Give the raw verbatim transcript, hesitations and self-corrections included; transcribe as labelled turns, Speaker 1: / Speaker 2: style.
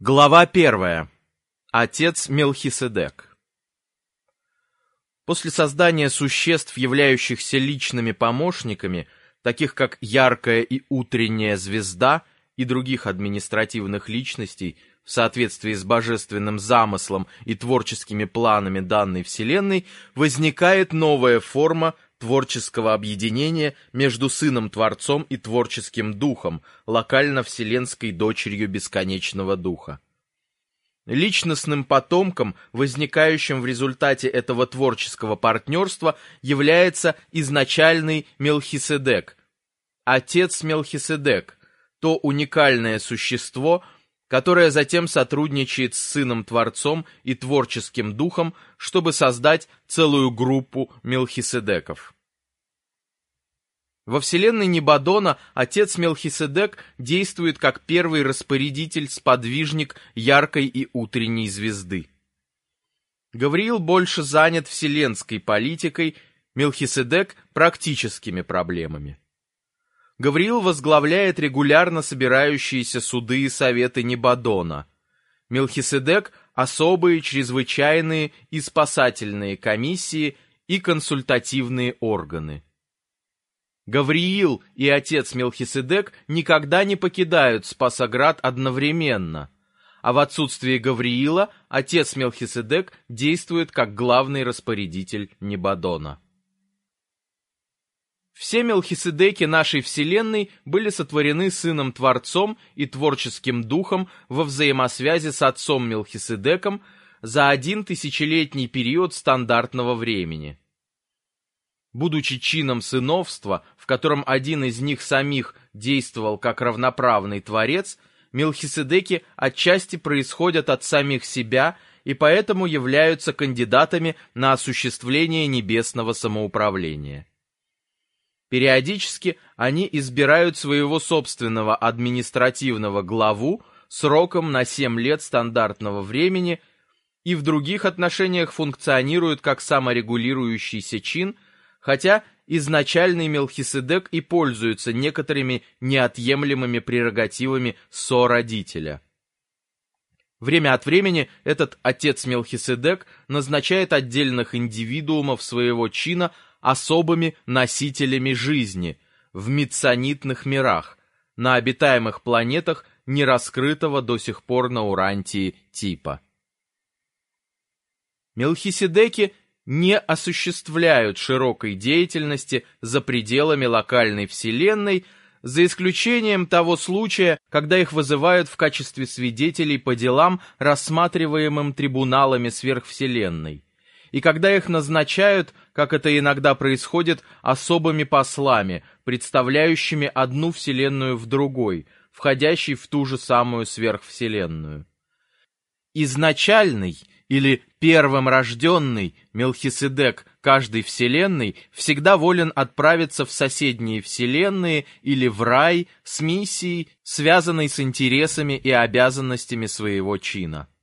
Speaker 1: Глава первая. Отец Мелхиседек. После создания существ, являющихся личными помощниками, таких как яркая и утренняя звезда, и других административных личностей, в соответствии с божественным замыслом и творческими планами данной Вселенной, возникает новая форма творческого объединения между Сыном-Творцом и Творческим Духом, локально-вселенской дочерью Бесконечного Духа. Личностным потомком, возникающим в результате этого творческого партнерства, является изначальный Мелхиседек, отец Мелхиседек, то уникальное существо, которое затем сотрудничает с Сыном-Творцом и Творческим Духом, чтобы создать целую группу Мелхиседеков. Во вселенной Небадона отец Мелхиседек действует как первый распорядитель-сподвижник яркой и утренней звезды. Гавриил больше занят вселенской политикой, Мелхиседек – практическими проблемами. Гавриил возглавляет регулярно собирающиеся суды и советы Небадона. Мелхиседек – особые, чрезвычайные и спасательные комиссии и консультативные органы. Гавриил и отец Мелхиседек никогда не покидают Спасоград одновременно, а в отсутствие Гавриила отец Мелхиседек действует как главный распорядитель Небадона. Все Мелхиседеки нашей Вселенной были сотворены Сыном-Творцом и Творческим Духом во взаимосвязи с отцом Мелхиседеком за один тысячелетний период стандартного времени. Будучи чином сыновства, в котором один из них самих действовал как равноправный Творец, Мелхиседеки отчасти происходят от самих себя и поэтому являются кандидатами на осуществление небесного самоуправления. Периодически они избирают своего собственного административного главу сроком на семь лет стандартного времени и в других отношениях функционируют как саморегулирующийся чин, хотя изначальный Мелхиседек и пользуется некоторыми неотъемлемыми прерогативами сородителя. Время от времени этот отец Мелхиседек назначает отдельных индивидуумов своего чина особыми носителями жизни в митсонитных мирах, на обитаемых планетах нераскрытого до сих пор на Урантии типа. Мелхиседеки не осуществляют широкой деятельности за пределами локальной Вселенной, за исключением того случая, когда их вызывают в качестве свидетелей по делам, рассматриваемым трибуналами сверхвселенной, и когда их назначают, как это иногда происходит, особыми послами, представляющими одну вселенную в другой, входящей в ту же самую сверхвселенную. Изначальный или первым рожденный Мелхиседек каждой вселенной всегда волен отправиться в соседние вселенные или в рай с миссией, связанной с интересами и обязанностями своего чина.